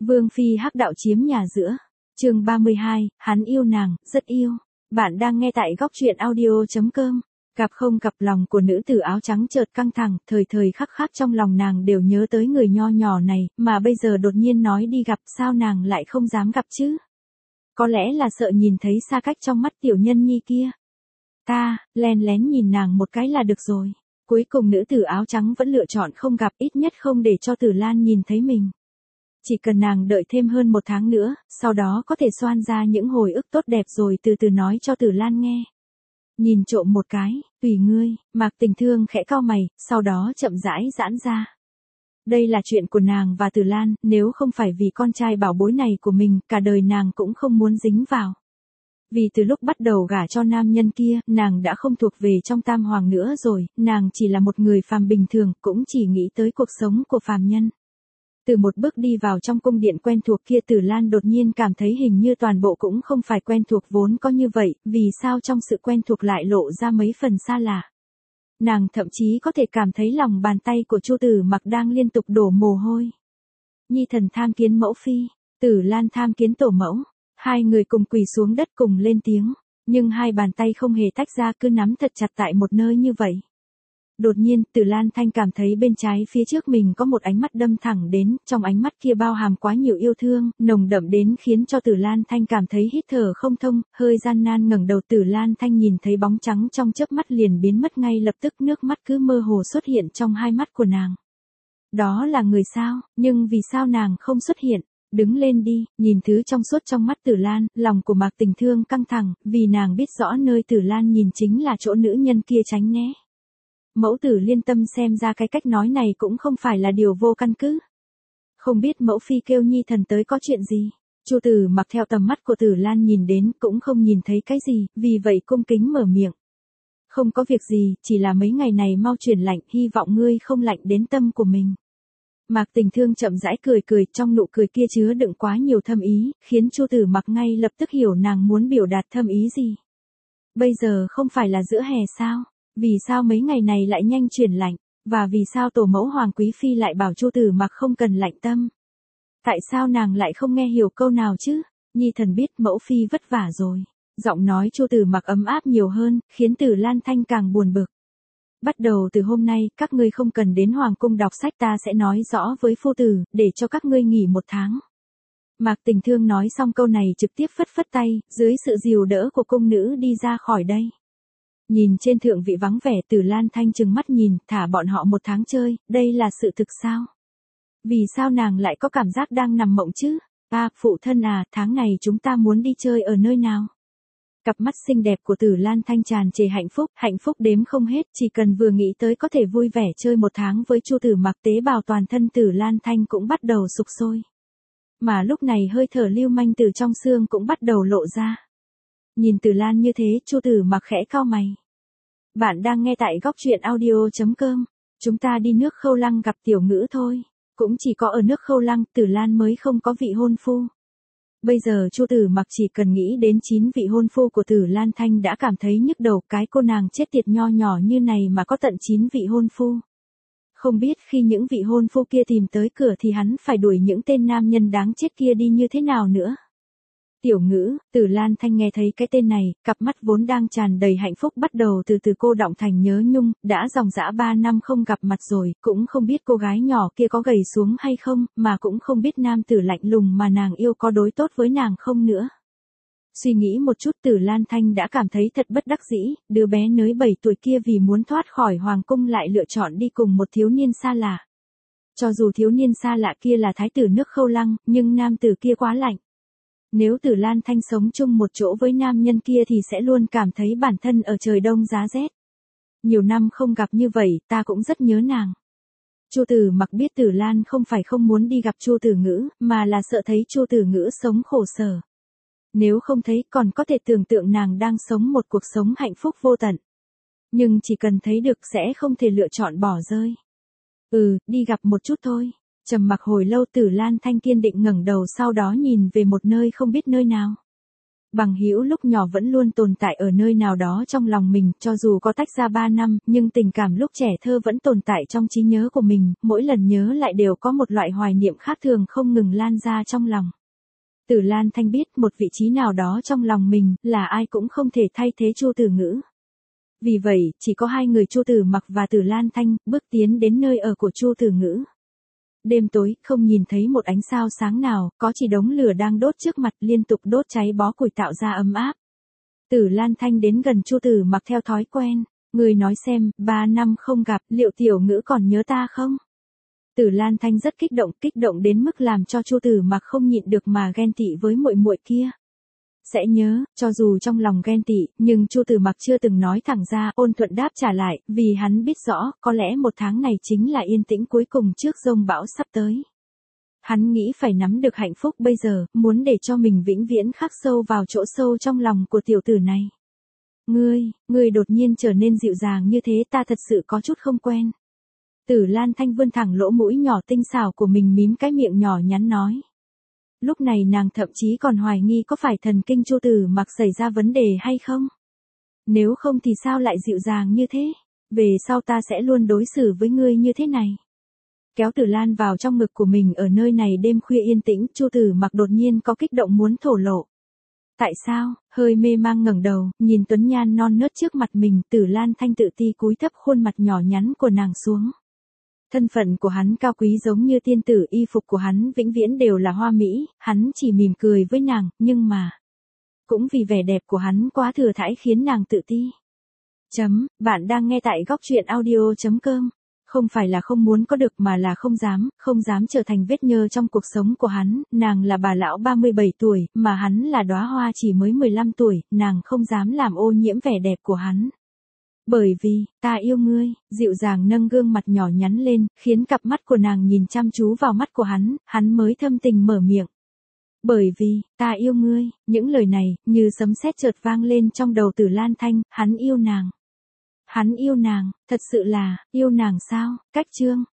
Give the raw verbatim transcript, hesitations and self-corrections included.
Vương phi hắc đạo chiếm nhà giữa. Chương ba mươi hai, hắn yêu nàng, rất yêu. Bạn đang nghe tại góc truyện audio chấm com. Cặp không cặp lòng của nữ tử áo trắng chợt căng thẳng, thời thời khắc khắc trong lòng nàng đều nhớ tới người nho nhỏ này, mà bây giờ đột nhiên nói đi gặp, sao nàng lại không dám gặp chứ? Có lẽ là sợ nhìn thấy xa cách trong mắt tiểu nhân nhi kia. Ta, len lén nhìn nàng một cái là được rồi. Cuối cùng nữ tử áo trắng vẫn lựa chọn không gặp, ít nhất không để cho Tử Lan nhìn thấy mình. Chỉ cần nàng đợi thêm hơn một tháng nữa, sau đó có thể xoan ra những hồi ức tốt đẹp rồi từ từ nói cho Tử Lan nghe. Nhìn trộm một cái, tùy ngươi, Mạc Tình Thương khẽ cau mày, sau đó chậm rãi giãn ra. Đây là chuyện của nàng và Tử Lan, nếu không phải vì con trai bảo bối này của mình, cả đời nàng cũng không muốn dính vào. Vì từ lúc bắt đầu gả cho nam nhân kia, nàng đã không thuộc về trong tam hoàng nữa rồi, nàng chỉ là một người phàm bình thường, cũng chỉ nghĩ tới cuộc sống của phàm nhân. Từ một bước đi vào trong cung điện quen thuộc kia, Tử Lan đột nhiên cảm thấy hình như toàn bộ cũng không phải quen thuộc vốn có như vậy, vì sao trong sự quen thuộc lại lộ ra mấy phần xa lạ. Nàng thậm chí có thể cảm thấy lòng bàn tay của Chu Tử Mặc đang liên tục đổ mồ hôi. Nhi thần tham kiến mẫu phi, Tử Lan tham kiến tổ mẫu, hai người cùng quỳ xuống đất cùng lên tiếng, nhưng hai bàn tay không hề tách ra, cứ nắm thật chặt tại một nơi như vậy. Đột nhiên, Tử Lan Thanh cảm thấy bên trái phía trước mình có một ánh mắt đâm thẳng đến, trong ánh mắt kia bao hàm quá nhiều yêu thương, nồng đậm đến khiến cho Tử Lan Thanh cảm thấy hít thở không thông, hơi gian nan ngẩng đầu. Tử Lan Thanh nhìn thấy bóng trắng trong chớp mắt liền biến mất ngay lập tức, nước mắt cứ mơ hồ xuất hiện trong hai mắt của nàng. Đó là người sao, nhưng vì sao nàng không xuất hiện? Đứng lên đi, nhìn thứ trong suốt trong mắt Tử Lan, lòng của Mạc Tình Thương căng thẳng, vì nàng biết rõ nơi Tử Lan nhìn chính là chỗ nữ nhân kia tránh né. Mẫu tử liên tâm, xem ra cái cách nói này cũng không phải là điều vô căn cứ. Không biết mẫu phi kêu nhi thần tới có chuyện gì? Chu Tử Mặc theo tầm mắt của Tử Lan nhìn đến cũng không nhìn thấy cái gì, vì vậy cung kính mở miệng. Không có việc gì, chỉ là mấy ngày này mau chuyển lạnh, hy vọng ngươi không lạnh đến tâm của mình. Mạc Tình Thương chậm rãi cười cười, trong nụ cười kia chứa đựng quá nhiều thâm ý, khiến Chu Tử Mặc ngay lập tức hiểu nàng muốn biểu đạt thâm ý gì. Bây giờ không phải là giữa hè sao? Vì sao mấy ngày này lại nhanh chuyển lạnh, và vì sao tổ mẫu Hoàng Quý Phi lại bảo Chu Tử Mặc không cần lạnh tâm? Tại sao nàng lại không nghe hiểu câu nào chứ? Nhi thần biết mẫu phi vất vả rồi. Giọng nói Chu Tử Mặc ấm áp nhiều hơn, khiến Tử Lan Thanh càng buồn bực. Bắt đầu từ hôm nay, các ngươi không cần đến Hoàng cung đọc sách, ta sẽ nói rõ với phu tử, để cho các ngươi nghỉ một tháng. Mạc Tình Thương nói xong câu này trực tiếp phất phất tay, dưới sự dìu đỡ của cung nữ đi ra khỏi đây. Nhìn trên thượng vị vắng vẻ, Tử Lan Thanh trừng mắt nhìn, thả bọn họ một tháng chơi, đây là sự thực sao? Vì sao nàng lại có cảm giác đang nằm mộng chứ? À, phụ thân à, tháng này chúng ta muốn đi chơi ở nơi nào? Cặp mắt xinh đẹp của Tử Lan Thanh tràn trề hạnh phúc, hạnh phúc đếm không hết, chỉ cần vừa nghĩ tới có thể vui vẻ chơi một tháng với Chu Tử Mặc, tế bào toàn thân Tử Lan Thanh cũng bắt đầu sục sôi. Mà lúc này hơi thở lưu manh từ trong xương cũng bắt đầu lộ ra. Nhìn Tử Lan như thế, Chu Tử Mặc khẽ cau mày. Bạn đang nghe tại góc truyện audio chấm com. Chúng ta đi nước Khâu Lăng gặp Tiểu Ngữ thôi. Cũng chỉ có ở nước Khâu Lăng, Tử Lan mới không có vị hôn phu. Bây giờ Chu Tử Mặc chỉ cần nghĩ đến chín vị hôn phu của Tử Lan Thanh đã cảm thấy nhức đầu, cái cô nàng chết tiệt nho nhỏ như này mà có tận chín vị hôn phu. Không biết khi những vị hôn phu kia tìm tới cửa thì hắn phải đuổi những tên nam nhân đáng chết kia đi như thế nào nữa. Tiểu Ngữ, Tử Lan Thanh nghe thấy cái tên này, cặp mắt vốn đang tràn đầy hạnh phúc bắt đầu từ từ cô đọng thành nhớ nhung, đã dòng dã ba năm không gặp mặt rồi, cũng không biết cô gái nhỏ kia có gầy xuống hay không, mà cũng không biết nam tử lạnh lùng mà nàng yêu có đối tốt với nàng không nữa. Suy nghĩ một chút, Tử Lan Thanh đã cảm thấy thật bất đắc dĩ, đứa bé nới bảy tuổi kia vì muốn thoát khỏi hoàng cung lại lựa chọn đi cùng một thiếu niên xa lạ. Cho dù thiếu niên xa lạ kia là thái tử nước Khâu Lăng, nhưng nam tử kia quá lạnh. Nếu Tử Lan Thanh sống chung một chỗ với nam nhân kia thì sẽ luôn cảm thấy bản thân ở trời đông giá rét. Nhiều năm không gặp như vậy, ta cũng rất nhớ nàng. Chu Tử Mặc biết Tử Lan không phải không muốn đi gặp Chu Tử Ngữ, mà là sợ thấy Chu Tử Ngữ sống khổ sở. Nếu không thấy, còn có thể tưởng tượng nàng đang sống một cuộc sống hạnh phúc vô tận. Nhưng chỉ cần thấy được sẽ không thể lựa chọn bỏ rơi. Ừ, đi gặp một chút thôi. Trầm mặc hồi lâu, Tử Lan Thanh kiên định ngẩng đầu, sau đó nhìn về một nơi không biết nơi nào. Bằng hữu lúc nhỏ vẫn luôn tồn tại ở nơi nào đó trong lòng mình, cho dù có tách ra ba năm, nhưng tình cảm lúc trẻ thơ vẫn tồn tại trong trí nhớ của mình, mỗi lần nhớ lại đều có một loại hoài niệm khác thường không ngừng lan ra trong lòng. Tử Lan Thanh biết một vị trí nào đó trong lòng mình, là ai cũng không thể thay thế Chu Tử Ngữ. Vì vậy, chỉ có hai người Chu Tử Mặc và Tử Lan Thanh, bước tiến đến nơi ở của Chu Tử Ngữ. Đêm tối, không nhìn thấy một ánh sao sáng nào, có chỉ đống lửa đang đốt trước mặt liên tục đốt cháy bó củi tạo ra ấm áp. Tử Lan Thanh đến gần Chu Tử Mặc theo thói quen, người nói xem, ba năm không gặp, liệu tiểu ngữ còn nhớ ta không? Tử Lan Thanh rất kích động, kích động đến mức làm cho Chu Tử Mặc không nhịn được mà ghen tị với muội muội kia. Sẽ nhớ, cho dù trong lòng ghen tị, nhưng Chu Tử Mặc chưa từng nói thẳng ra, ôn thuận đáp trả lại, vì hắn biết rõ, có lẽ một tháng này chính là yên tĩnh cuối cùng trước dông bão sắp tới. Hắn nghĩ phải nắm được hạnh phúc bây giờ, muốn để cho mình vĩnh viễn khắc sâu vào chỗ sâu trong lòng của tiểu tử này. Ngươi, ngươi đột nhiên trở nên dịu dàng như thế, ta thật sự có chút không quen. Tử Lan Thanh vươn thẳng lỗ mũi nhỏ tinh xảo của mình, mím cái miệng nhỏ nhắn nói. Lúc này nàng thậm chí còn hoài nghi có phải thần kinh Chu Tử Mặc xảy ra vấn đề hay không. Nếu không thì sao lại dịu dàng như thế, về sau ta sẽ luôn đối xử với ngươi như thế này. Kéo Tử Lan vào trong ngực của mình ở nơi này đêm khuya yên tĩnh, Chu Tử Mặc đột nhiên có kích động muốn thổ lộ. Tại sao, hơi mê mang ngẩng đầu, nhìn tuấn nhan non nớt trước mặt mình, Tử Lan Thanh tự ti cúi thấp khuôn mặt nhỏ nhắn của nàng xuống. Thân phận của hắn cao quý giống như tiên tử, y phục của hắn vĩnh viễn đều là hoa mỹ, hắn chỉ mỉm cười với nàng, nhưng mà... Cũng vì vẻ đẹp của hắn quá thừa thãi khiến nàng tự ti. Chấm, bạn đang nghe tại góc truyện audio chấm com. Không phải là không muốn có được mà là không dám, không dám trở thành vết nhơ trong cuộc sống của hắn, nàng là bà lão ba mươi bảy tuổi, mà hắn là đóa hoa chỉ mới mười lăm tuổi, nàng không dám làm ô nhiễm vẻ đẹp của hắn. Bởi vì, ta yêu ngươi, dịu dàng nâng gương mặt nhỏ nhắn lên, khiến cặp mắt của nàng nhìn chăm chú vào mắt của hắn, hắn mới thâm tình mở miệng. Bởi vì, ta yêu ngươi, những lời này, như sấm sét chợt vang lên trong đầu Tử Lan Thanh, hắn yêu nàng. Hắn yêu nàng, thật sự là, yêu nàng sao, cách chương.